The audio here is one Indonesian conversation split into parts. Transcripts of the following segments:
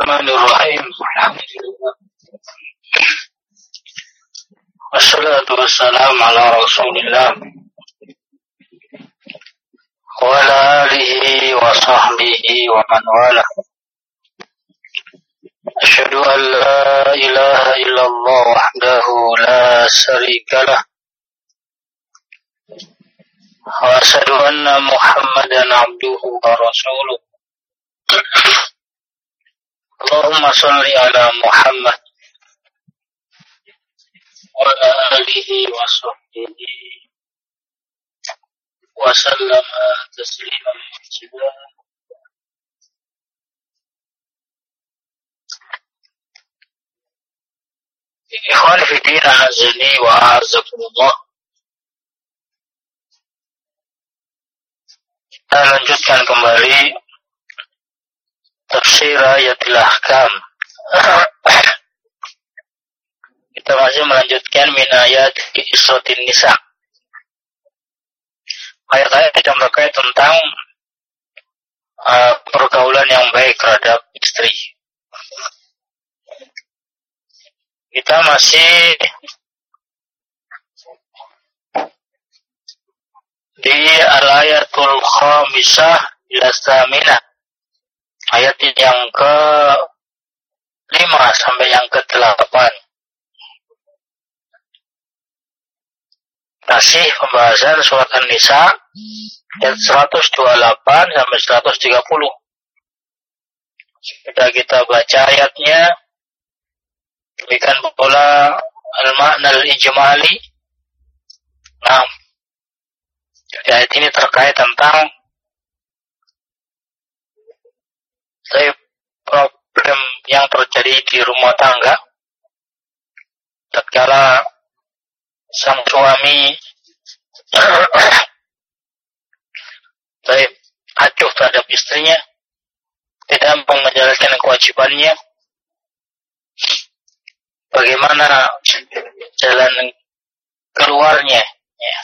Bismillahirrahmanirrahim. Alhamdulillah. Wassalatu wassalamu ala Rasulillah wa ala alihi wa sahbihi wa man wala. Asyhadu an la ilaha illallah wahdahu la syarika lah. Wa asyhadu anna Muhammadan abduhu wa rasuluh. Allahumma shalli ala Muhammad wa ala alihi wa sahbihi wa sallama tasliman mazida. Ikhwan fi din, azani wa a'azakumullah. Kita lanjutkan kembali tafsir ayatul ahkam. Kita masih melanjutkan min ayat Isrotin Nisa. Ayat-ayat yang berkait tentang pergaulan yang baik terhadap istri. Kita masih di al-ayatul khamisah ila tsaminah. Ayat yang ke-5 sampai yang ke-8. Masih pembahasan surat An-Nisa ayat 128 sampai 130. Sudah kita baca ayatnya. Demikian pula al-ma'na al-ijmali. Nah, jadi ayat ini terkait tentang problem yang terjadi di rumah tangga tatkala sang suami acuh terhadap istrinya, tidak mau menjalankan kewajibannya. Bagaimana jalan keluarnya? Ya.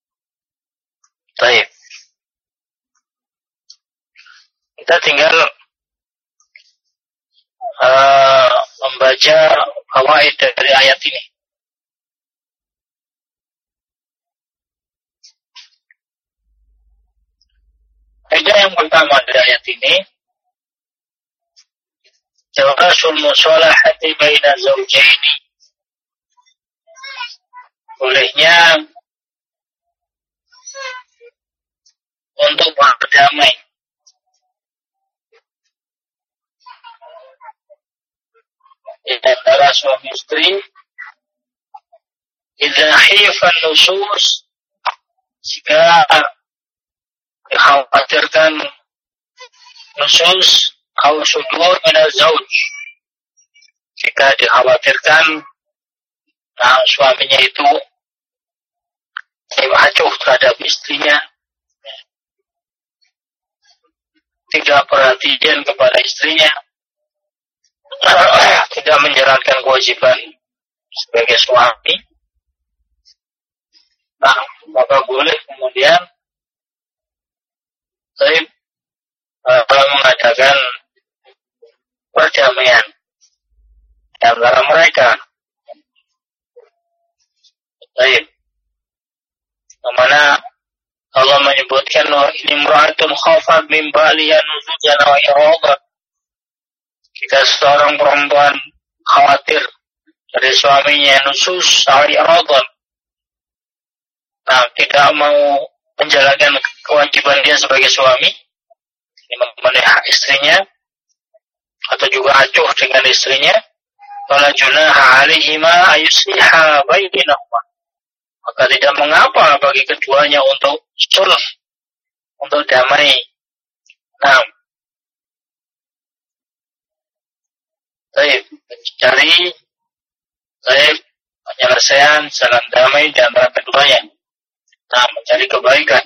Baik. Kita tinggal membaca fawaid dari ayat ini. Faedah yang pertama dari ayat ini, jawasul musalahati baina zawjaini. Bolehnya untuk berdamai di antara suami istri idza khifan nusus, jika dikhawatirkan nusus atau sudur min az-zawj, jika dikhawatirkan suaminya itu acuh terhadap istrinya, tidak perhatian kepada istrinya, tidak menjalankan kewajiban sebagai suami, maka boleh kemudian mengadakan perdamaian di antara mereka. Mana Allah menyebutkan ini imra'atun khafat min baliha nuzujan wa iradan. Jika seorang perempuan khawatir dari suaminya nusus atau iradan, tidak mau menjalankan kewajiban dia sebagai suami, ini memenuhi hak istrinya, atau juga acuh dengan istrinya, fala junaha 'alaihima ayusliha bainahuma, maka tidak mengapa bagi keduanya untuk sulh, untuk damai. Mencari penyelesaian jalan damai di antara keduanya. Mencari kebaikan.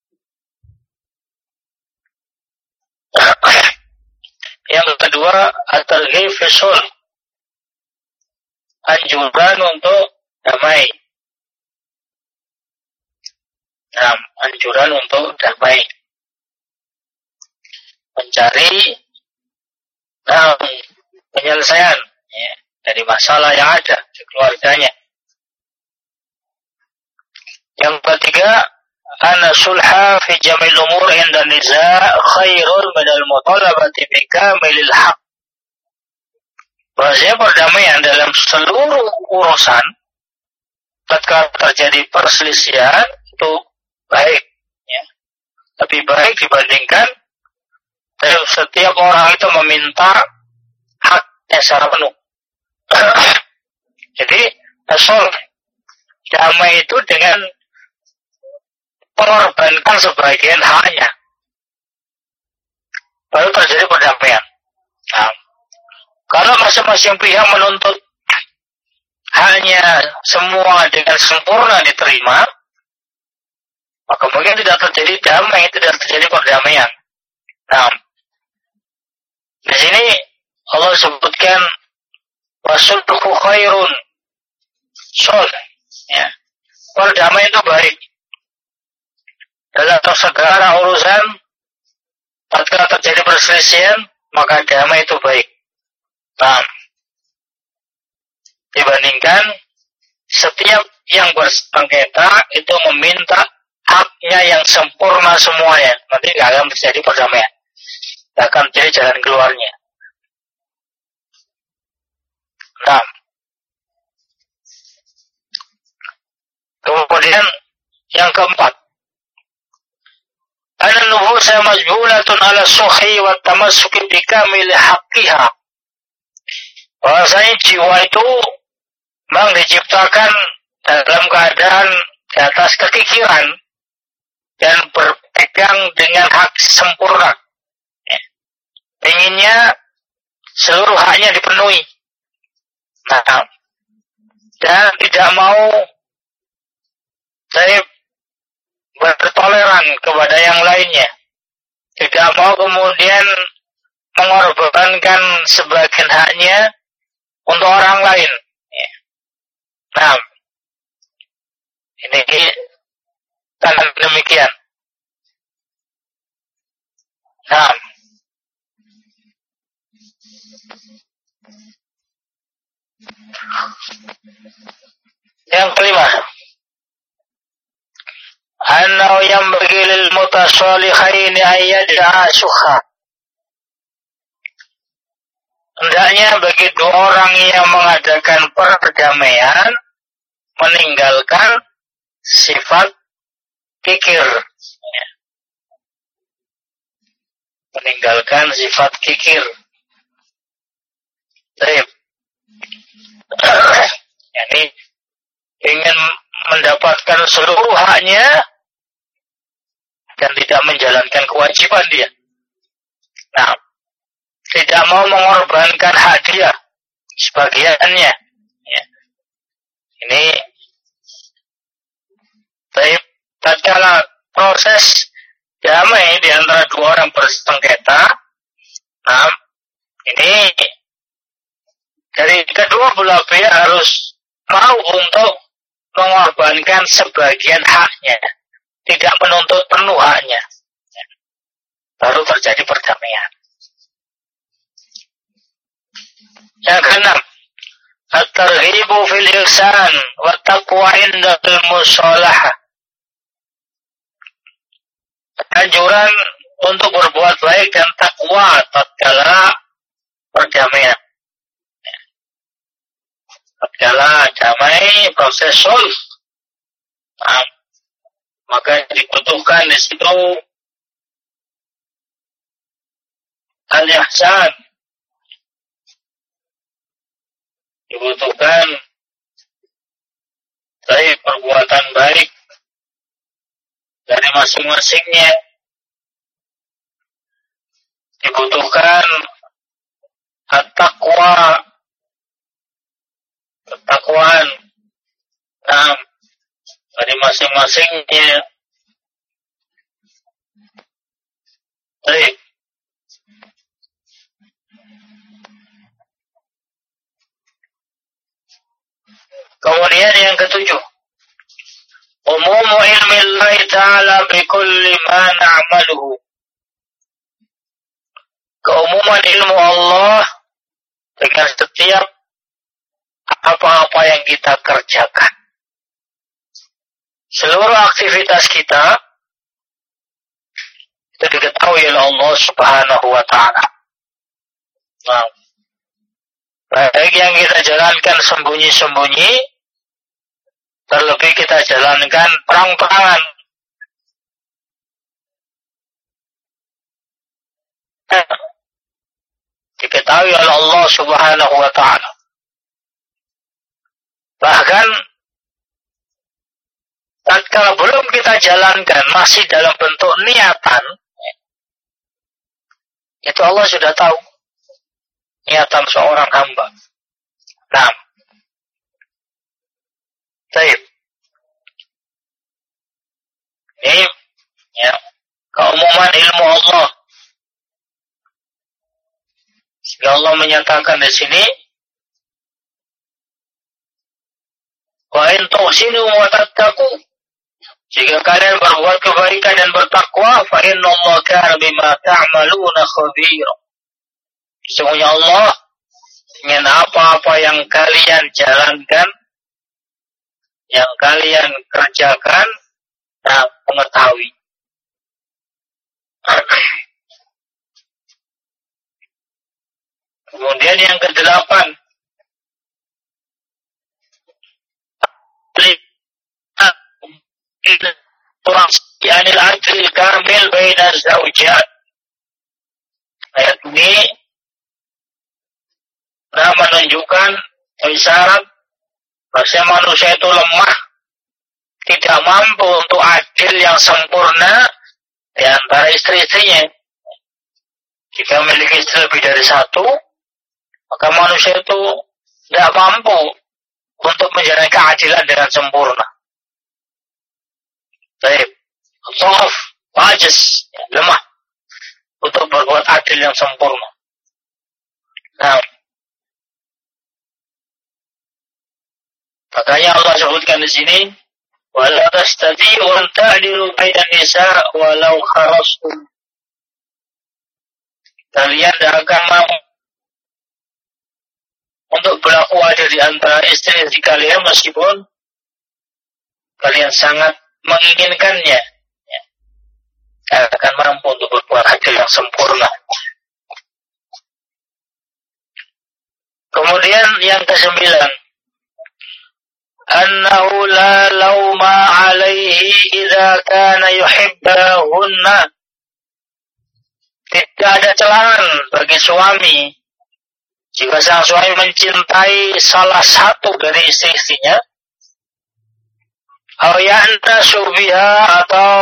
Yang kedua, at-targhib fi sulh, anjuran untuk damai. Anjuran untuk damai. Mencari penyelesaian ya, dari masalah yang ada di keluarganya. Yang ketiga, anna sulha fi jamil umur inda niza' khairun minal mutalabati bi kamilil haq. Bahwasanya perdamaian dalam seluruh urusan ketika terjadi perselisihan itu baik ya. Lebih baik dibandingkan setiap orang itu meminta haknya secara penuh. Jadi asal damai itu dengan mengorbankan sebagian haknya, baru terjadi perdamaian. Nah, kalau masing-masing pihak menuntut haknya semua dengan sempurna diterima, maka mungkin tidak terjadi damai, tidak terjadi perdamaian. Nah, di sini Allah sebutkan wasulhu khairun, sulh, ya, perdamaian itu baik. Dalam segala urusan, ketika terjadi perselisihan, maka damai itu baik. Nah, dibandingkan setiap yang bersengketa itu meminta haknya yang sempurna semuanya, nanti tidak akan terjadi perdamaian, tidak akan jadi jalan keluarnya. Nah, kemudian yang keempat, an-nufusa majbulatun ala suhi wa tamassuki bi kamili haqqiha. Bahwasanya jiwa itu memang diciptakan dalam keadaan di atas kekikiran dan berpegang dengan hak sempurna. Inginnya seluruh haknya dipenuhi. Nah, dan tidak mau bertoleran kepada yang lainnya. Tidak mau kemudian mengorbankan sebagian haknya untuk orang lain. Nah, ini tanda demikian. Nah, yang kelima, annahu yanbaghi lil mutasalihaini an yad'a syukha. Hendaknya bagi dua orang yang mengadakan perdamaian meninggalkan sifat kikir. Meninggalkan sifat kikir. Baik. Yani ingin mendapatkan seluruh haknya dan tidak menjalankan kewajiban dia. Nah, tidak mau mengorbankan hak dia sebagiannya. Ya. Ini baik tatkala proses damai di antara dua orang bersengketa. Nah, ini dari kedua belah pihak harus mau untuk mengorbankan sebagian haknya, tidak menuntut penuh haknya. Baru terjadi perdamaian. Yang keenam, at-targhibu fil ihsan wa taqwa indal mushalah. Anjuran untuk berbuat baik dan takwa tatkala perdamaian. Tatkala damai proses sulh, maka dibutuhkan di situ al-ihsan. Dibutuhkan baik perbuatan baik dari masing-masingnya. Dibutuhkan at-taqwa, ketakwaan dari masing-masingnya. Baik. Kemudian yang ketujuh, umumu ilmi Allah Ta'ala bikulli ma na'maluhu. Keumuman ilmu Allah dengan apa-apa yang kita kerjakan. Seluruh aktivitas kita itu diketahui oleh Allah Subhanahu wa Ta'ala. Nah, baik yang kita jalankan sembunyi-sembunyi, terlebih kita jalankan perang-perangan. Diketahui oleh Allah Subhanahu wa Ta'ala. Bahkan tatkala belum kita jalankan masih dalam bentuk niatan, itu Allah sudah tahu niatan seorang hamba. Nah, baik. Ini ya, keumuman ilmu Allah. Sehingga Allah menyatakan di sini, wa in tuhsinu wa tattaqu, jika kalian berbuat kebaikan dan bertakwa, fa innallaha kana bima ta'maluna khabira. Sesungguhnya Allah dengan apa-apa yang kalian jalankan, yang kalian kerjakan, mengetahui. Kemudian yang ke-8, anil adil kamil baina zaujat. Ayat ini menunjukkan isyarat bahwa manusia itu lemah, tidak mampu untuk adil yang sempurna di antara istri-istrinya. Jika memiliki istri lebih dari satu, maka manusia itu tidak mampu untuk menjalani keadilan dengan sempurna. Baik, dhaaf, ajiz, lemah untuk berbuat adil yang sempurna. Nah, makanya Allah sebutkan di sini, wala tastati'u an ta'dilu bainan nisa walau kharastum. Kalian tidak akan mampu untuk berlaku adil di antara istri-istri kalian meskipun kalian sangat menginginkannya. Tidak akan mampu untuk berbuat adil yang sempurna. Kemudian yang ke-9, annahu la lauma alaihi idza kana yuhibbahunna. Tidak ada celaan bagi suami jika sang suami mencintai salah satu dari istri-istrinya, atau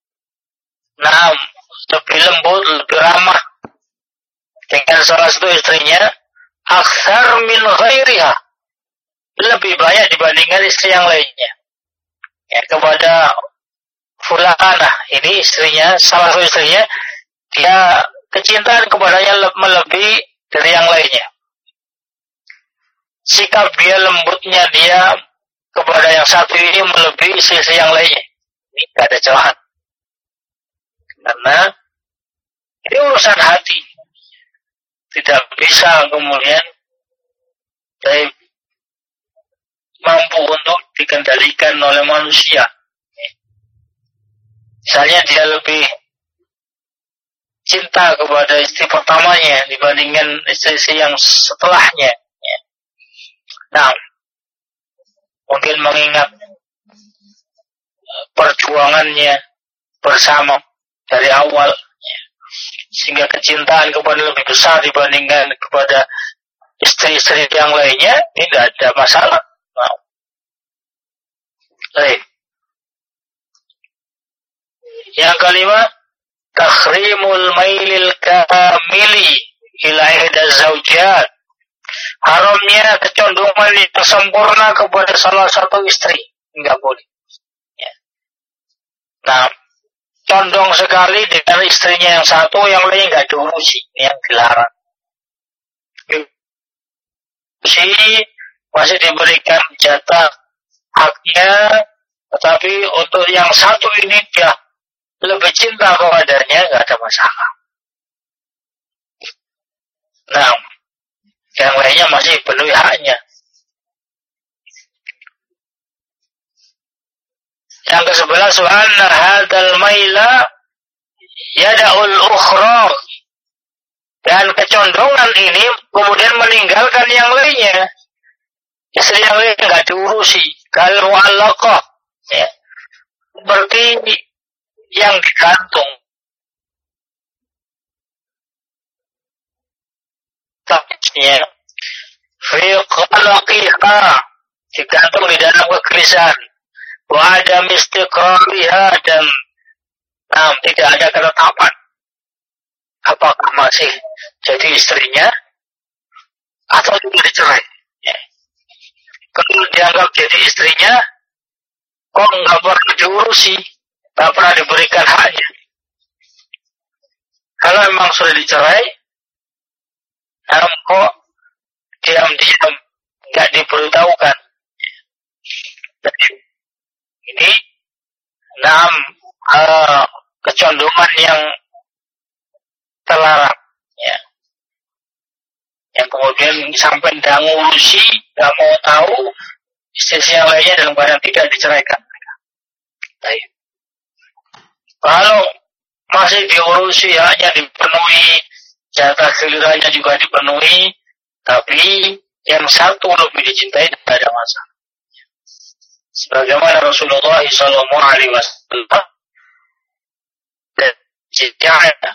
lebih lembut, lebih ramah dengan salah satu istrinya, aktsar min ghairiha, lebih banyak dibandingkan istri yang lainnya. Ya, kepada fulanah, ini istrinya, salah satu istrinya, dia kecintaan kepadanya melebihi dari yang lainnya. Sikap dia, lembutnya dia kepada yang satu ini melebihi sisi yang lainnya. Ini tidak ada celah. Karena ini urusan hati. Tidak bisa kemudian mampu untuk dikendalikan oleh manusia. Misalnya dia lebih cinta kepada istri pertamanya dibandingkan istri yang setelahnya. Nah, mungkin mengingat perjuangannya bersama dari awal, sehingga kecintaan kepada lebih besar dibandingkan kepada istri-istri yang lainnya, ini tidak ada masalah. Nah, baik. Yang kelima, tahrimul mailil kamili ila ihda zaujat. Haramnya kecondongan yang sempurna kepada salah satu istri. Enggak boleh. Ya. Nah, condong sekali dengan istrinya yang satu, yang lain enggak diurusi. Ini yang dilarang. Masih diberikan jatah haknya, tetapi untuk yang satu ini dia lebih cinta kepadanya, enggak ada masalah. Nah, yang lainnya masih penuhi haknya. Yang ke-11, wa anna hadzal maila yada'ul ukhra. Dan kecondongan ini kemudian meninggalkan yang lainnya. Istri yang lain enggak diurusi, kal mu'allaqah, ya. Seperti yang digantung. Ya. Fi qalaqiha, digantung di dalam kegelisahan. Wa adam istiqrariha, dan tidak ada ketetapan apakah masih jadi istrinya atau sudah dicerai. Ya. Kalau dianggap jadi istrinya, kok nggak pernah diurusi, nggak pernah diberikan haknya. Kalau memang sudah dicerai, kok diam-diam nggak diberitahukan. Jadi ini kecondongan yang terlarang, ya. Yang kemudian sampai nggak ngurusi, nggak mau tahu istri yang lainnya dalam keadaan tidak diceraikan. Baik. Kalau masih diurusi, hanya dipenuhi, jatah gilirannya juga dipenuhi, tapi yang satu lebih dicintai, tidak ada masalah. Sebagaimana Rasulullah SAW dan cintanya.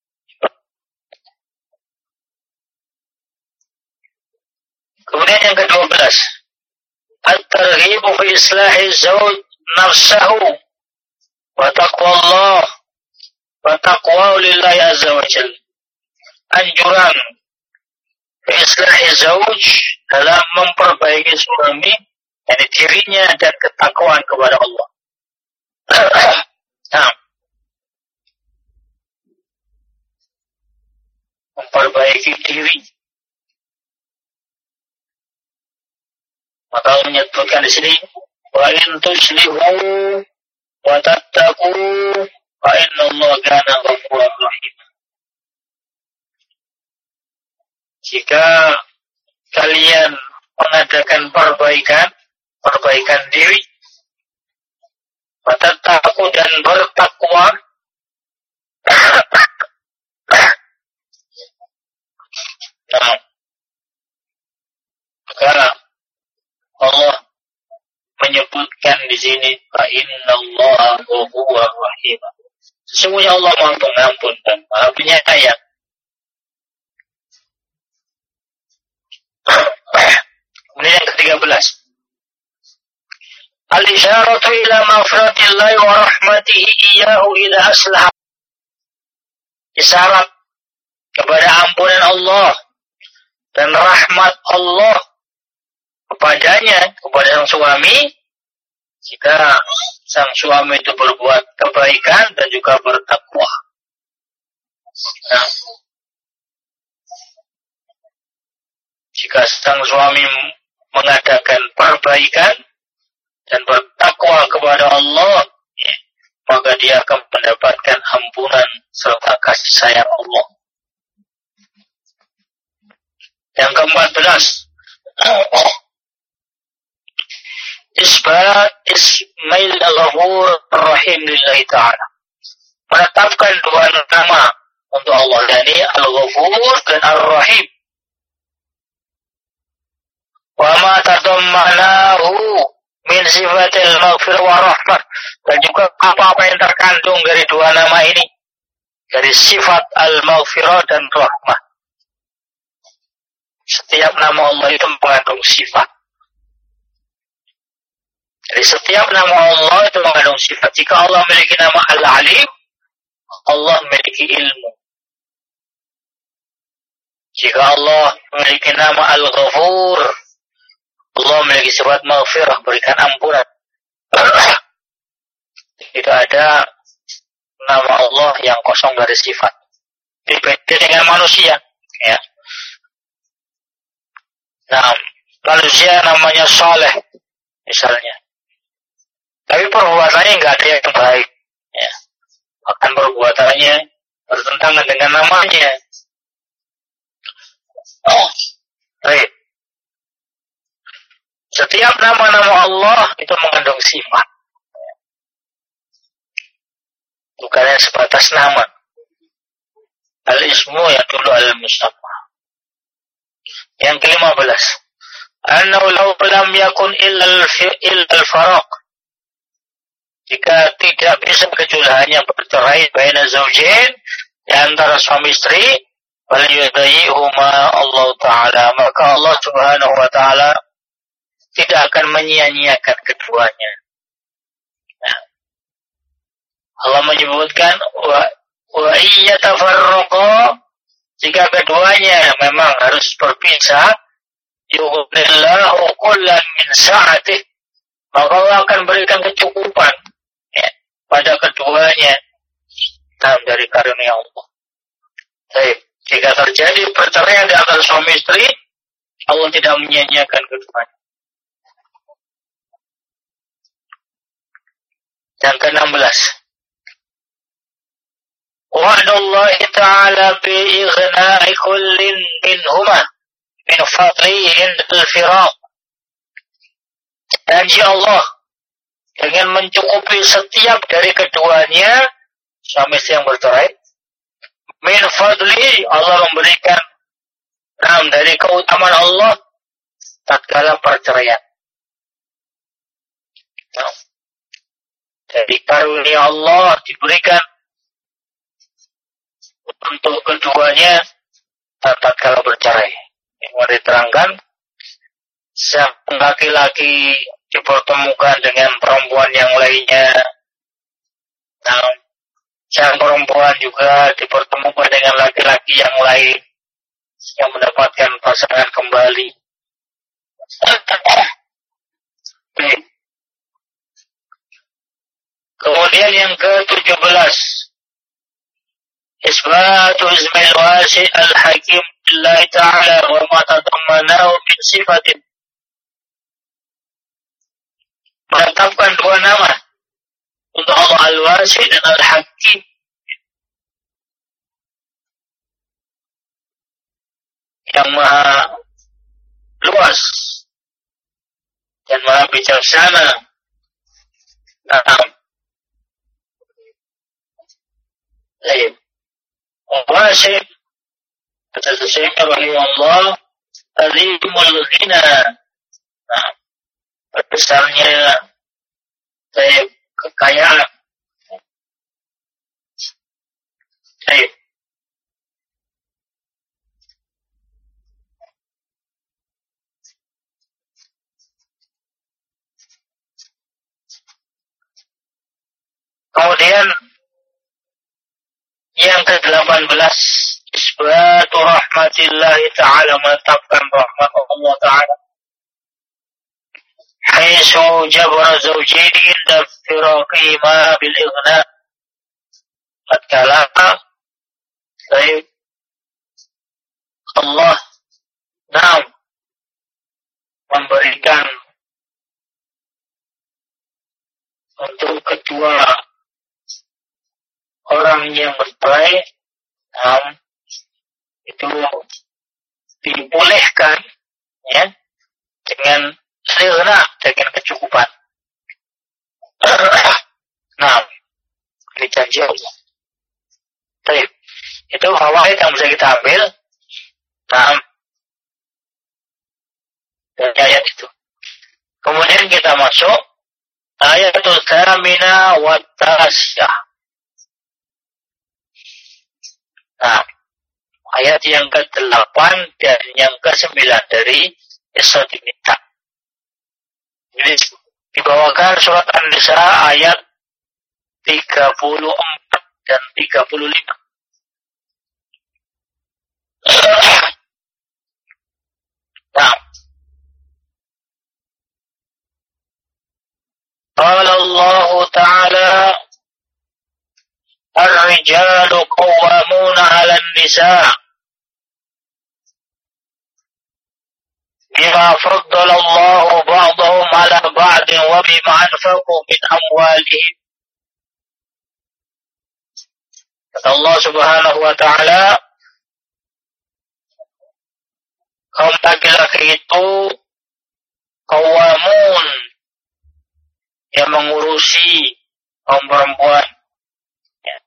Kemudian yang ke-12, at-targhibu fi islahi zawj nafsahu wa taqwallah wa taqwa lillahi azza wa jalla. Anjuran fi islahi zawj dalam memperbaiki suami, dari dirinya dan ketakwaan kepada Allah. Memperbaiki diri. Maka menyebutkan di sini, wa in tuslihu wa tattaqu fa innallaha kana ghafurur rahim. Jika kalian mengadakan perbaikan diri, wa tattaqu, dan bertakwa, maka Allah menyebutkan di sini, fa innallaha ghafurur rahim. Sesungguhnya Allah Maha Pengampun dan Maha Penyayang. Kemudian yang ke-13, al-isyaratu ila maghfiratillahi wa rahmatihi iyyahu ila aslah. Isyarat kepada ampunan Allah dan rahmat Allah kepadanya, kepada sang suami, jika sang suami itu berbuat kebaikan dan juga bertakwa. Jika sang suami mengadakan perbaikan dan bertakwa kepada Allah, maka dia akan mendapatkan ampunan serta kasih sayang Allah. Yang ke-14, isbat ismail al-ghafur rahim lillahi ta'ala. Menetapkan dua nama untuk Allah, yakni al-ghafur dan ar-rahim. Wa ma tadammanahu min sifatil maghfirah wa rahmah, dan juga apa-apa yang terkandung dari dua nama ini, dari sifat al-maghfirah dan rahmah. Setiap nama Allah itu mengandung sifat. Jadi setiap nama Allah itu mengandung sifat. Jika Allah memiliki nama Al-Alim, Allah memiliki ilmu. Jika Allah memiliki nama Al-Ghafur, Allah memiliki sifat maghfirah, berikan ampunan. Tidak ada nama Allah yang kosong dari sifat. Berbeda dengan manusia, ya. Nah, manusia namanya Saleh, misalnya, tapi perbuatannya nggak ada yang baik, ya. Bahkan perbuatannya bertentangan dengan namanya. Baik. Setiap nama-nama Allah itu mengandung sifat. bukan sebatas nama. Al-ismu yadullu al-musamma. Yang ke-15, annahu law lam yakun illa al-faraq, jika tidak bisa kecuali hanya bercerai baina zaujain, di antara suami istri, fal yudayyihuma Allah Ta'ala, maka Allah Subhanahu wa Ta'ala tidak akan menyia-nyiakan keduanya. Nah, Allah menyebutkan wa iyyatafarraqa, jika keduanya memang harus berpisah, yughnillahu kullan min sa'atih, maka Allah akan berikan kecukupan pada keduanya dari karunia Allah. Baik, jika terjadi perceraian di antara suami istri, Allah tidak menyia-nyiakan keduanya. Yang ke-16, wa'dallahi ta'ala bi'ighna'i kullin minhuma min fadlihi indal firaq, janji Allah dengan mencukupi setiap dari keduanya, suami istri yang bercerai, min fadli, Allah memberikan dari keutamaan Allah tatkala perceraian. Jadi karunia Allah diberikan untuk keduanya tatkala bercerai. Yang diterangkan, sang laki-laki dipertemukan dengan perempuan yang lainnya. Nah, sang perempuan juga dipertemukan dengan laki-laki yang lain yang mendapatkan pasangan kembali. Kemudian yang ke-17, isbatu ismil wasi al-hakim lillahi ta'ala wa ma tadammanahu min sifatin, menetapkan dua nama untuk Allah, Al-Wasi dan Al-Hakim, yang maha luas dan maha bijaksana. Al-Wasi kata Syekh rahimahullah, azimul ghina, besarnya kekayaan. Kemudian yang ke-18, isbatu rahmatillahi ta'ala, menetapkan rahmat Allah Ta'ala, haitsu jabara zawjaini inda firaqihima bil ighna, tatkala Allah memberikan untuk kedua orang yang bercerai, itu dibolehkan dengan ighna, dengan kecukupan. Ini janji Allah. Baik, itu fawaid yang bisa kita ambil dari ayat itu. Kemudian kita masuk ayatul tsamina wa tasyah. Ayat yang ke-8 dan yang ke-9 dari Isra Nisa. Ini dibawakan surat An-Nisa ayat 34 dan 35. Qala Allah Ta'ala, ar-rijalu qawwamuna 'ala an-nisa' bima faddala Allah ba'dahum 'ala ba'din wa bima anfaqu min amwalihim. Kata Allah Subhanahu wa Ta'ala, kaum laki-laki itu qawamun, yang mengurusi kaum perempuan,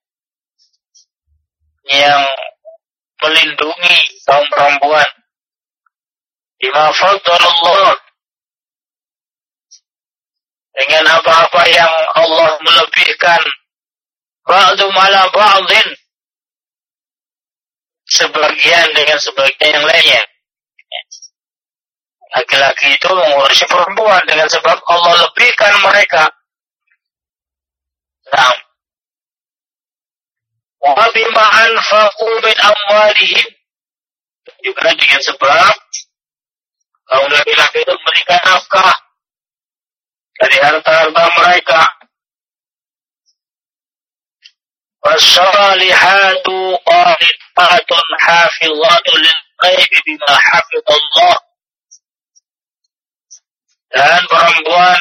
yang melindungi kaum perempuan. Bima faddalallah, dengan apa-apa yang Allah melebihkan ba'dum ala ba'din, sebagian dengan sebagian yang lainnya. Laki-laki itu mengurusi perempuan dengan sebab Allah lebihkan mereka. Nah, wa bima anfaqu min amwalihim, juga dengan sebab kaum laki-laki itu memberikan nafkah dari harta-harta mereka. Wassalihatu qanitatun hafizatun lil ghaibi bima hafizallah, dan perempuan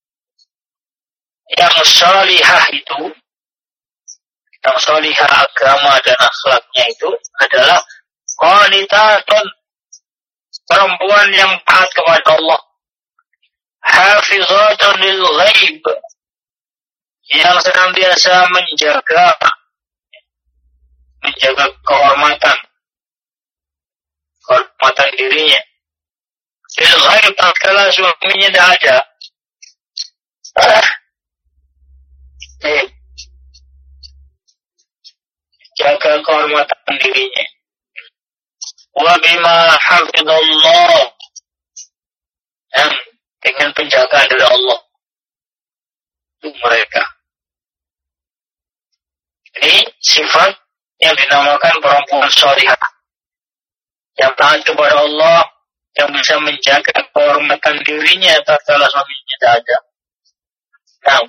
yang salihah itu, yang salihah agama dan akhlaknya itu adalah qanitatun, perempuan yang taat kepada Allah, hafizatun lil ghaib, yang senantiasa menjaga kehormatan dirinya. Lil ghaib, tatkala suaminya tidak ada. Jaga kehormatan dirinya. Wa bima hafizallah, dan dengan penjagaan dari Allah untuk mereka. Ini sifat yang dinamakan perempuan salihah, yang taat kepada Allah, yang bisa menjaga kehormatan dirinya tatkala suaminya tidak ada. Nah,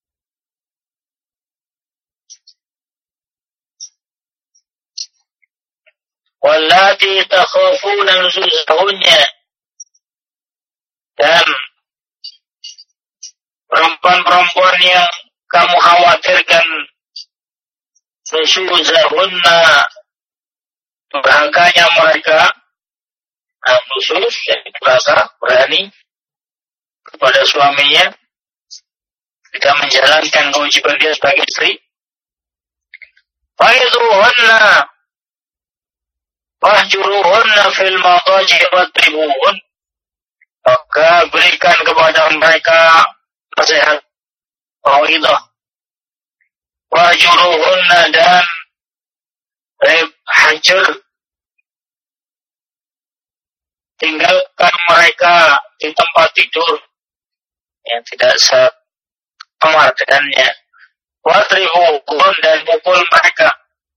wallati takhafuna nuzuzahunna, dan perempuan-perempuan yang kamu khawatirkan nuzuzahunna, durhakanya mereka. Nuzuz, yang merasa berani kepada suaminya, tidak menjalankan kewajiban dia sebagai istri. Fa'idhuhunna wahjuruhunna fil madaji wadribuhun, maka berikan kepada mereka nasihat mau'izah. Wahjuruhunna, dan hancur, tinggalkan mereka di tempat tidur yang tidak sekamar dengannya. Wadribuhun, dan pukul mereka.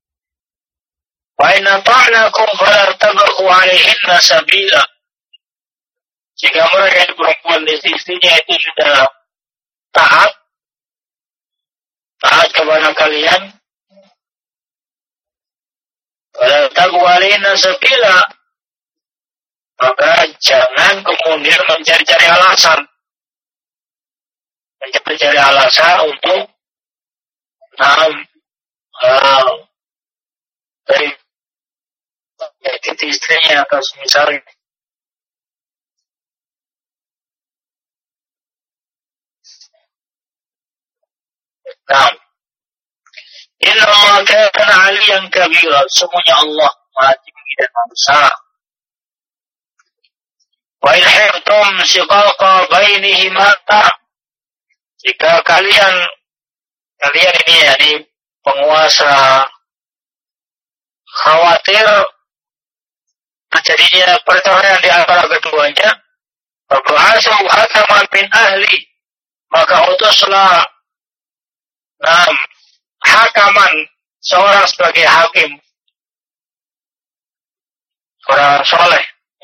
Wa in ata'nakum fala tabghu 'alaihinna sabila, jika mereka yang perempuan istrinya itu sudah taat kepada kalian, fala tabghu 'alaihinna sabila, maka jangan kemudian mencari-cari alasan untuk dari istrinya atau semisalnya. Nah, inna Allah kana 'aliyan kabira, semuanya Allah Maha Tinggi dan Maha Besar. Wa in khiftum shiqaqa bainihima, jika kalian ini yakni penguasa khawatir terjadinya perceraian di antara keduanya, fab'atsu hakaman min ahli, maka utuslah hakaman, seorang sebagai hakim, orang soleh,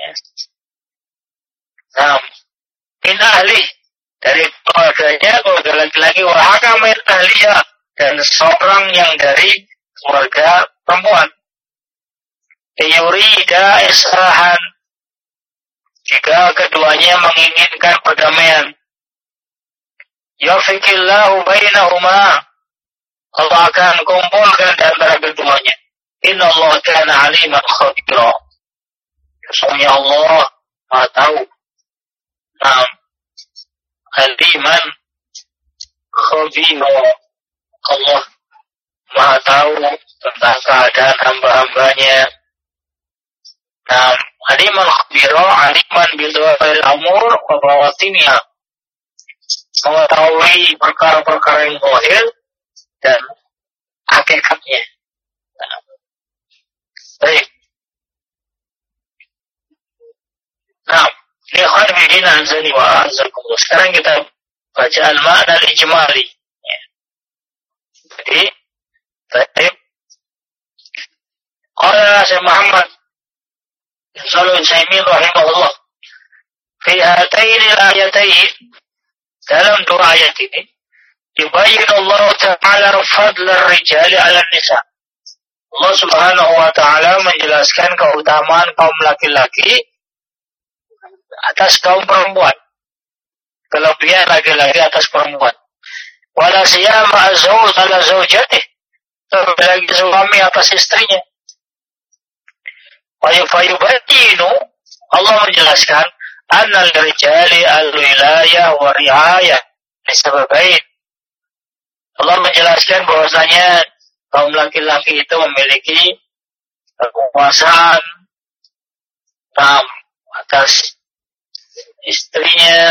min ahli, dari keluarganya, keluarga laki-laki, wa hakamin ahliya, dan seorang yang dari keluarga perempuan. Yurida islahan, jika keduanya menginginkan perdamaian. Yafiqillahu bainahuma, Allah akan kumpulkan di antara keduanya. Inna Allah kana aliman khabira, sesungguhnya Allah Maha tahu. Aliman khabira, Allah Maha tahu tentang keadaan hamba-hambanya. Nah, aliman khabira, aliman bidawil amur, wa bawatiniha. Mengetahui perkara-perkara yang zahir dan hakikatnya. Nah, baik. Nah, lihat begini azani wa azakumullah. Sekarang kita baca al-ma'na al-ijmali. Ya. Jadi, baik. Qala Syekh Muhammad Shalih Utsaimin rahimahullah, fi hataini al-ayatain, dalam dua ayat ini yubayyin Allah Ta'ala fadl ar-rijali 'ala an-nisa. Allah Subhanahu wa Ta'ala menjelaskan keutamaan kaum laki-laki atas kaum perempuan, kelebihan laki-laki atas perempuan. Wala siyama az-zawj 'ala zawjatihi, terlebih lagi suami atas istrinya. Wa yubayyinu, Allah menjelaskan annal rijali al-wilayah wa ri'ayah lisababain. Allah menjelaskan bahwasanya kaum laki-laki itu memiliki kekuasaan atas istrinya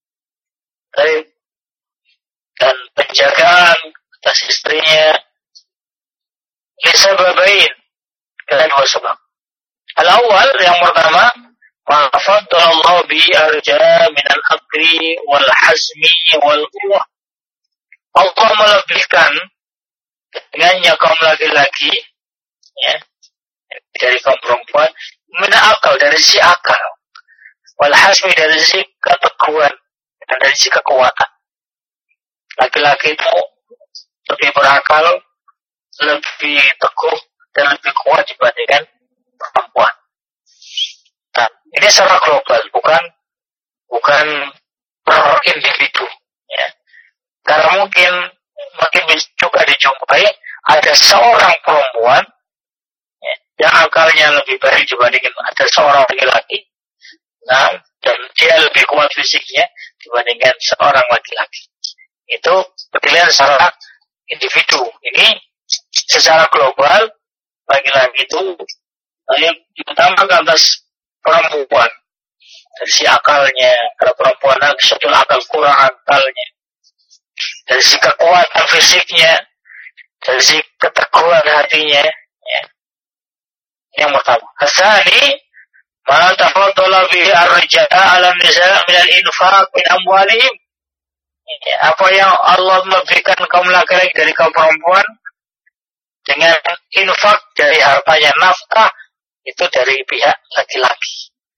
dan penjagaan atas istrinya lisababain, karena dua sebab. Al-awwal, yang pertama, ma faddalallahu bi arja min al-aqli wal hazmi wal quwwah. Allah melebihkan dengannya kaum laki-laki, ya, dari kaum perempuan, min akal, dari sisi akal, wal hazmi, dari sisi keteguhan dan dari sisi kekuatan. Laki-laki itu lebih berakal, lebih teguh dan lebih kuat dibandingkan perempuan. Nah, ini secara global, bukan per individu, ya. Karena mungkin juga dijumpai ada seorang perempuan, ya, yang akalnya lebih baik dibandingkan ada seorang laki-laki, nah, dan dia lebih kuat fisiknya dibandingkan seorang laki-laki. Itu penilaian secara individu. Ini secara global, laki-laki itu yang diutamakan atas perempuan dari si akalnya, karena perempuan sebetulnya akal kurang akalnya, dari si kekuatan fisiknya, dari si keteguhan hatinya, ya. Yang pertama. Asani ma tafaddala bihi ar-rijal 'ala an-nisa' min al-infaq min amwalihim. Apa yang Allah memberikan kaum laki-laki dari kaum perempuan dengan infak dari hartanya, nafkah itu dari pihak laki-laki.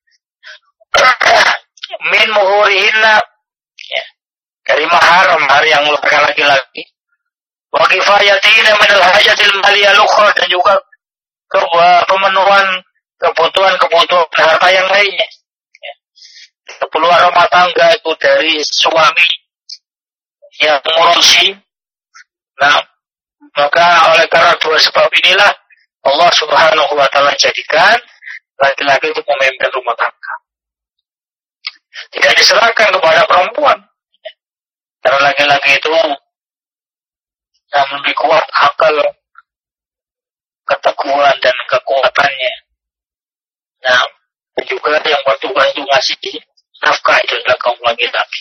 Min muhurihinna, ya, dari mahar yang merupakan laki-laki. Wa kifayatina min al-hajatil maliyah al-ukhra, dan juga pemenuhan kebutuhan harta yang lainnya. Ya. Keperluan rumah tangga itu dari suami yang mengurusi. Nah, maka oleh karena dua sebab inilah Allah Subhanahu wa Ta'ala jadikan laki-laki itu memimpin rumah tangga. Tidak diserahkan kepada perempuan. Karena laki-laki itu yang lebih kuat akal, keteguhan dan kekuatannya. Nah, juga yang bantu-bantu ngasih nafkah itu adalah kaum laki-laki.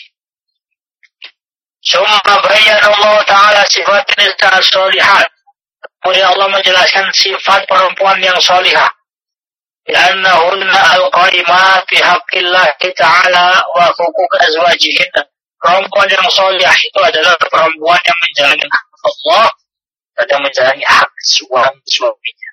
Summa bayyana Allah Ta'ala sifatin as-solihat. Kemudian Allah menjelaskan sifat perempuan yang solihah. Li'annahunna al-qaimat fi haqqillah ta'ala wa huquq azwajihinna. Perempuan yang solihah itu adalah perempuan yang menjalani hak Allah dan menjalani hak suaminya.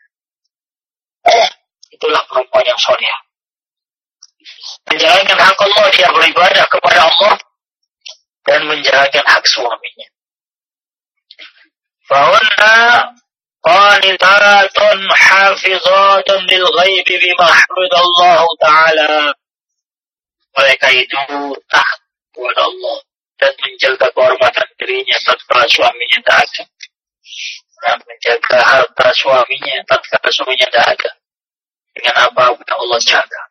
Itulah perempuan yang solihah. Menjalankan hak Allah, dia beribadah kepada Allah dan menjalankan hak suaminya. Fahunna qanitatun hafizatun lil ghaibi bima hafidallahu ta'ala. Mereka itu taat kepada Allah dan menjaga kehormatan dirinya tatkala suaminya tak ada, dan menjaga harta suaminya tatkala suaminya tak ada, dengan apa yang Allah jaga.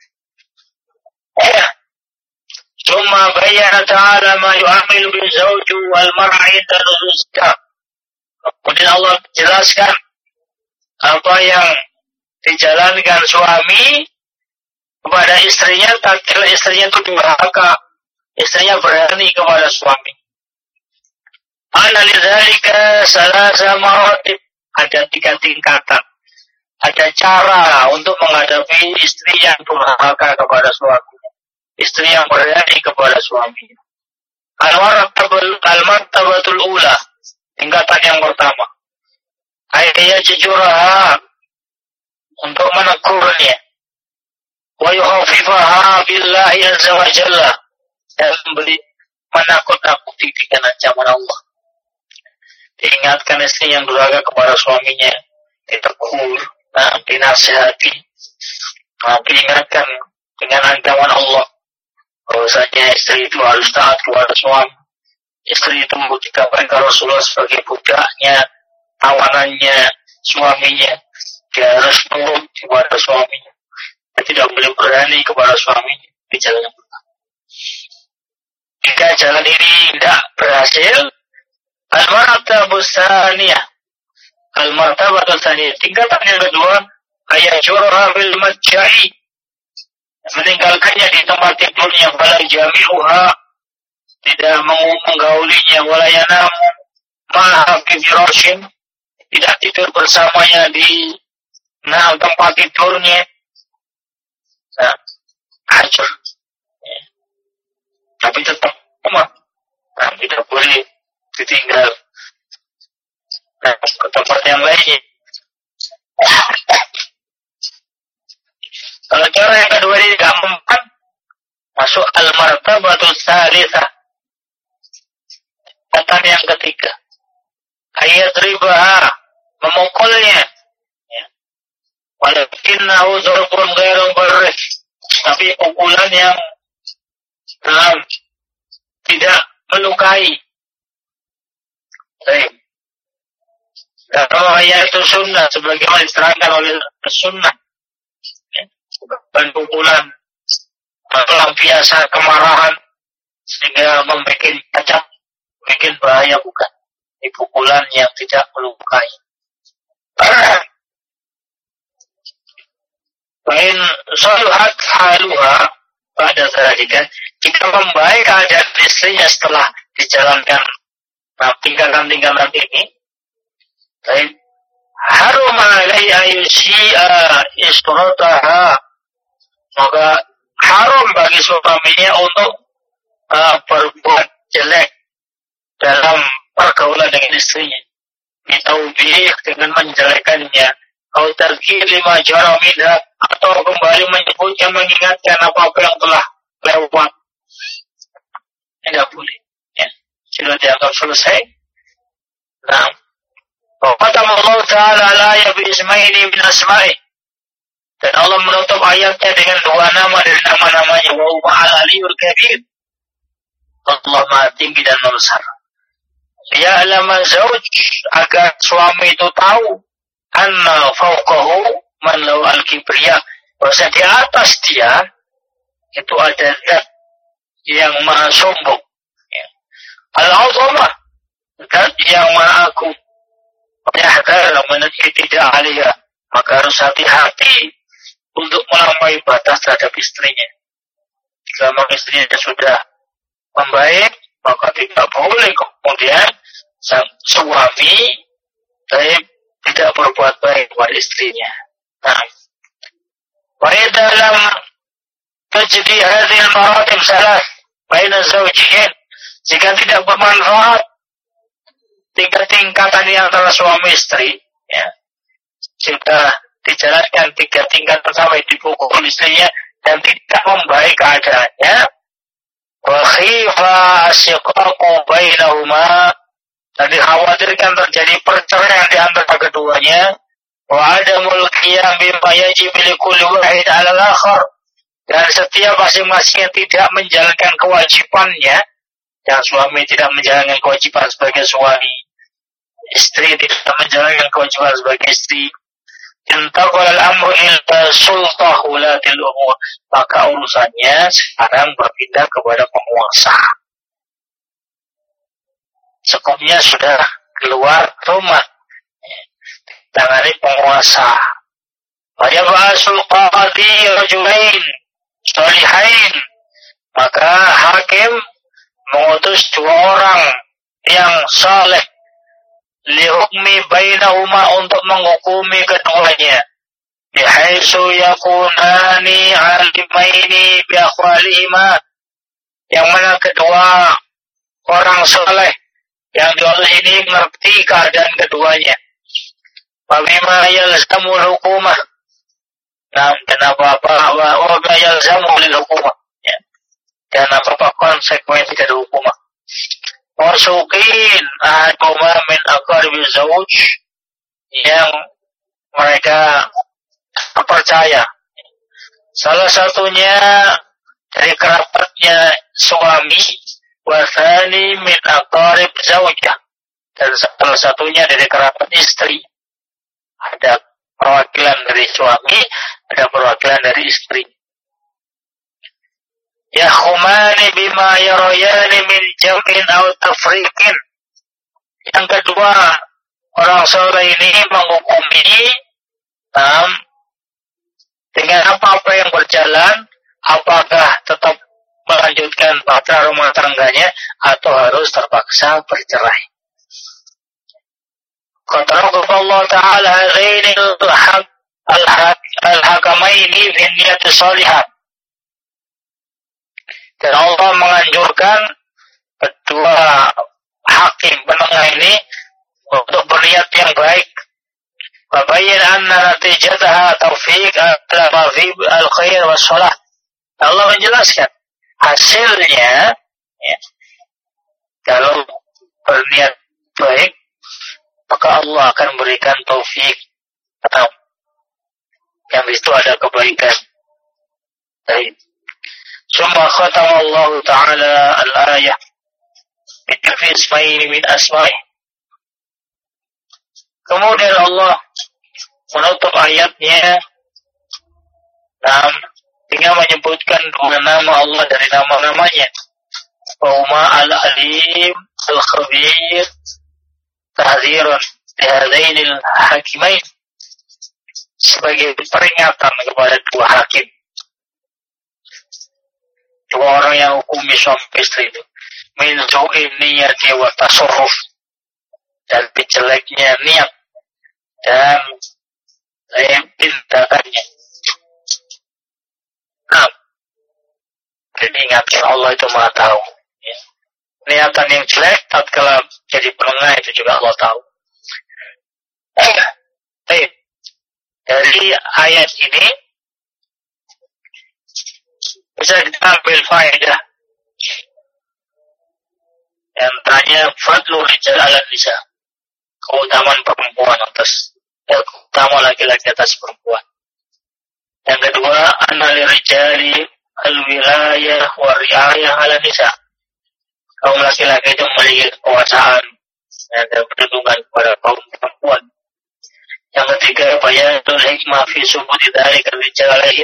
Cuma bayyana ta'ala ma yu'amilu bil zawju wal mar'a inda nuzulika. Kemudian Allah jelaskan apa yang dijalankan suami kepada istrinya, tatkala istrinya itu durhaka, istrinya berani kepada suami. Ana lidzalika salasa maratib, ada 3 tingkatan. Ada cara untuk menghadapi istri yang durhaka kepada suami, istri yang berani kepada suami. Al-martabatul ula, tingkatan yang pertama. Ayat jujurah, untuk menegurnya. Wa yuhafifaha billahi azza wa jalla, dan menakut-nakuti dengan ancaman Allah. Diingatkan istri yang durhaka kepada suaminya, ditegur, dinasihati, diingatkan dengan ancaman Allah bahwasanya istri itu harus taat kepada suami. Istri itu dikabarkan Rasulullah sebagai budaknya, tawanannya, suaminya. Dia harus nurut kepada suaminya. Dia tidak boleh berani kepada suaminya di jalan yang benar. Jika jalan ini tidak berhasil, al-martabatus tsaniyah, al-martabatus tsaniyah, tingkatan yang kedua, ayajurha bil madja'i, meninggalkannya di tempat tidurnya, wala jami'uha, tidak menggaulinya, wala yanamu ma'a fi firashin, tidak tidur bersamanya di tempat tidurnya. Hancur. Tapi tetap tidak boleh ditinggal ke tempat yang lainnya. Kalau cara yang kedua ini tidak mempan, masuk al-martabatul tsalitsah, tingkatan yang ketiga. Ayat riba, memukulnya. Walakinnahu dzarbun ghairu barrih, tapi pukulan yang tidak melukai. Baik. Kalau ayat itu sunnah, sebagaimana diterangkan oleh sunnah, bukan pukulan pelampiasan kemarahan sehingga membuat kacau, bikin bahaya, bukan. Ini pukulan yang tidak melukai. Lain salat haluha pada zalika, jika membaik keadaan istrinya setelah dijalankan tingkatan-tingkatan ini, lain harum alaiha yusyi'a istirataha, maka haram bagi suaminya untuk berbuat jelek dalam pergaulan dengan istrinya, bitaubiq, dengan menjelekkannya, atau tazkir lima jara minha, atau kembali menyebutkan, mengingatkan apa-apa yang telah lewat. Tidak boleh, ya. Sudah dianggap selesai. Nah, kata Allah Ta'ala la yabi ismaili min asma'i, dan Allah menutup ayatnya dengan 2 nama dari nama-namanya, wa huwa al-aliyul kabir, Allah Maha Tinggi dan Maha Besar. Ya'lamu zawj, agar suami itu tahu, anna fawqahu man lahu al-kibriya, bahwa di atas dia itu ada zat yang maha sombong, ya. Al-azamah, zat yang maha agung. Yahdar menjadi tidak aliyah, maka harus hati-hati untuk melampaui batas terhadap istrinya. Jika memang istrinya sudah membaik, maka tidak boleh kemudian sang suami tidak berbuat baik kepada istrinya. Nah, baik dalam terjadi hadil maratib salah baina zawjain, jika tidak bermanfaat tingkatan yang antara suami istri, ya, jika dijalankan 3 tingkatan sampai dipukul istrinya dan tidak membaik keadaannya, wa khifa asyiqaqu bainahuma, dan dikhawatirkan terjadi perceraian di antara keduanya, wa adamul qiyam bima yajib li kulli wahid 'ala al-akhar, dan setiap masing-masing tidak menjalankan kewajibannya, dan suami tidak menjalankan kewajiban sebagai suami, istri tidak menjalankan kewajiban sebagai istri, intaqal al-amru ila sultah ulatil umur, maka urusannya sekarang berpindah kepada penguasa. Sekupnya sudah keluar rumah, tangani penguasa. Fayab'asul qadi rajulain shalihain, maka hakim mengutus 2 orang yang saleh lihukmi bainahuma, untuk menghukumi keduanya, bihaitsu yakunani alimaini bi aqwalihima, yang mana kedua orang saleh yang diutus ini mengerti keadaan keduanya. Bagaimana yalzamul hukumah, nah, dan apa-apa wa yalzamul hukumah, ya. Dan apa-apa konsekuensi dari hukumah. Wasuqin ahaduma min aqaribiz zawj, yang mereka percaya salah satunya dari kerabatnya suami, wasani min aqarib zawjah, dan salah satunya dari kerabat istri. Ada perwakilan dari suami, ada perwakilan dari istri. Yahkumani bima yarayani min jam'in aw tafriqin. Yang kedua, orang soleh ini menghukumi dengan apa-apa yang berjalan, apakah tetap melanjutkan bahtera rumah tangganya atau harus terpaksa bercerai. Qad Allah Ta'ala ghairi al-hakamaini fi niyyati salihah. Dan Allah menganjurkan kedua hakim penengah ini untuk berniat yang baik. Wabayyin anna natijataha taufiq ala ma fi al-khair was salah. Allah menjelaskan hasilnya, ya, kalau berniat baik maka Allah akan berikan taufik, yang di situ ada kebaikan. Baik. Summa khatama Allah Ta'ala al-ayah bi ismaini min asma'i. Kemudian Allah menutup ayatnya dengan menyebutkan 2 nama Allah dari nama-namanya. Wahuma al-alim al-khabir tahdzirun lihadainil hakimain, sebagai peringatan kepada 2 hakim, 2 orang yang hukumi suami istri itu, min su'in niyati wa tasarruf, dan jeleknya niat dan tindakannya. Jadi ingatkan, Allah itu Maha tahu, ya. Niatan yang jelek tatkala jadi penengah itu juga Allah tahu. Dari ayat ini bisa kita ambil faedah. Yang tanya fadlu rijal ala nisa, keutamaan perempuan atas, keutamaan laki-laki atas perempuan. Yang kedua, anali rijali al-wilayah wa riayah ala nisa, kaum laki-laki itu memiliki kekuasaan dan perlindungan kepada kaum perempuan. Yang ketiga, bayanul hikmah fi subuti dzalika rijal alaihin.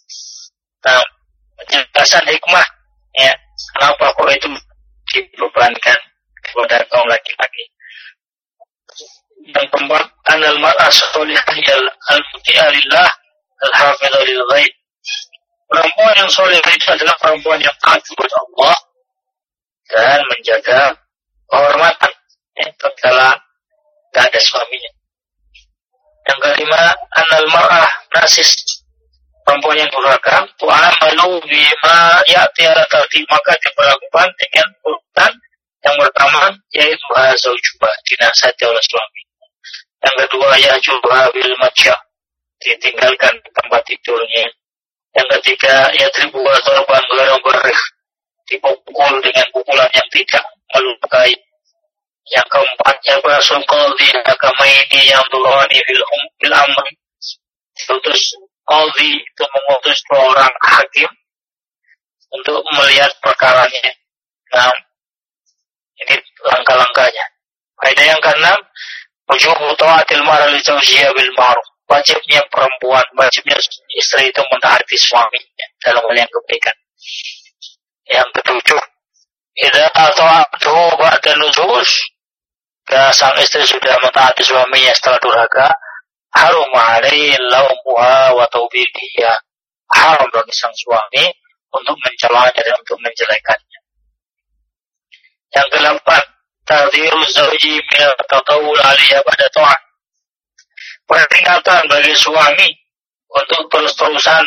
Penjelasan hikmah, ya, kenapa kok itu dibebankan kepada kaum laki-laki. Yang keempat, anal mar'ah sholihah al-muti'ah lillah al-hafidhah lil ghaib. Perempuan yang soleh itu adalah perempuan yang taat kepada Allah dan menjaga kehormatan, ya, tatkala tidak ada suaminya. Yang kelima, anal mar'ah nasis, perempuan yang durhaka, tu'amalu bima ya'ti ala tartib, maka diperlakukan dengan urutan yang pertama, yaitu hazaujuba, dinasihati oleh suami. Yang kedua, yajuha bil matja, ditinggalkan tempat tidurnya. Yang ketiga, yadribu wa darban ghairu barrih, dipukul dengan pukulan yang tidak melukai. Yang keempat, yabasul qadhi hakamaini yang durani fil amr, diutus qadhi itu mengutus 2 orang hakim untuk melihat perkaranya. Nah, ini langkah-langkahnya. Faedah yang keenam, wujubu ta'atil mar'ati li zawjiha bil ma'ruf, wajibnya perempuan, wajibnya istri itu mentaati suaminya dalam hal yang kebaikan. Yang ketujuh, idza ata'atuhu ba'da nuzuz, sang istri sudah mentaati suaminya setelah durhaka, harum alaihi laumuha wa tawbiqiha. Haram bagi sang suami untuk mencelanya dan untuk menjelekannya. Yang ke-8, tadhiru zawji min at-tatawul 'alaiha pada ta'at. Peringatan bagi suami untuk terus-terusan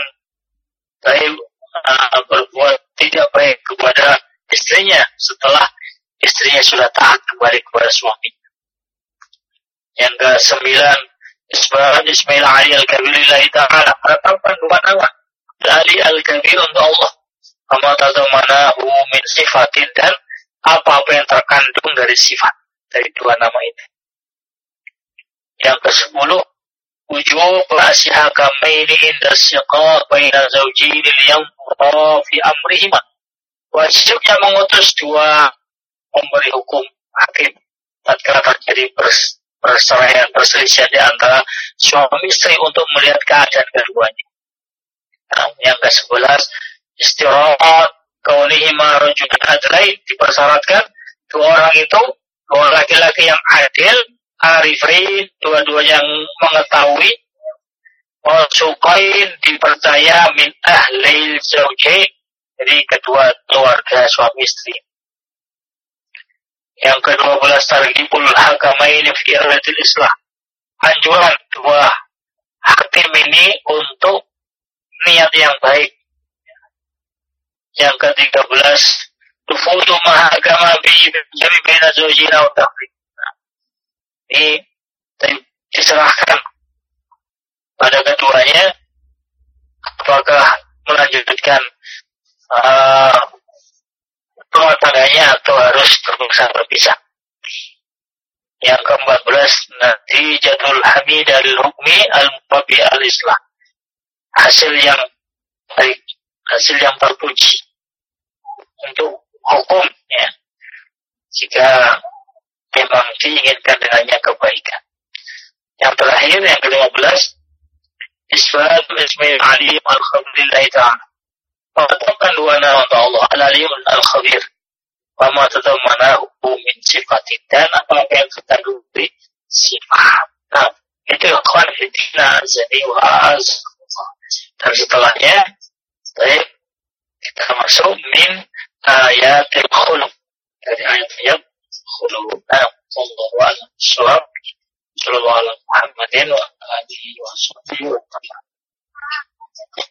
berbuat tidak baik kepada istrinya setelah istrinya sudah taat kembali kepada suami. Yang ke-9, Ismail Ali Al-Kabir lillahi ta'ala, menetapkan 2 nama Ali Al-Kabir untuk Allah, amma tadamanahu min sifatin, dan apa-apa yang terkandung dari sifat dari 2 nama itu. Yang ke-10, wujub asihakamaini inda siqa baina zawjini liyanzura fi amrihima. Wajibnya mengutus 2 pemberi hukum, hakim, tatkala terjadi perselisihan di antara suami istri untuk melihat keadaan keduanya. Nah, yang ke-11, istirahat kaunihima rajulan adlain, dipersyaratkan 2 orang itu 2 laki-laki yang adil, arifin, 2-duanya yang mengetahui, sukain, dipercaya, min ahlil zawjain, jadi kedua keluarga suami istri. Yang ke-12, targhibul hakamaini fi iradatil islah, anjuran 2 hakim ini untuk niat yang baik. Yang ke-13, tufudu mahakama bi baina zawjina wa tafriq. Ini diserahkan pada keduanya apakah melanjutkan rumah tangganya atau harus terpaksa berpisah. Yang ke-14, natijatul hamid al-hukmi al-mutabbi al-islah, hasil yang baik, hasil yang terpuji untuk hukum, ya, jika memang diinginkan dengannya kebaikan. Yang terakhir, yang ke-15, isbatul ismail alim al-khabirillahi ta'ala, menetapkan 2 nama untuk Allah, al-alim al-khabir, wa ma tadamanahu min sifatin, dan apa yang terkandung dari sifat. Nah, itu ikhwan fillah azani wa azza. Dan setelahnya kita masuk min ayatil khuluq, dari ayat-ayat khuluq. Nah, sallallahu alaihi wasallam, sallallahu alaihi Muhammadin wa alihi wa sahbihi wa sallam.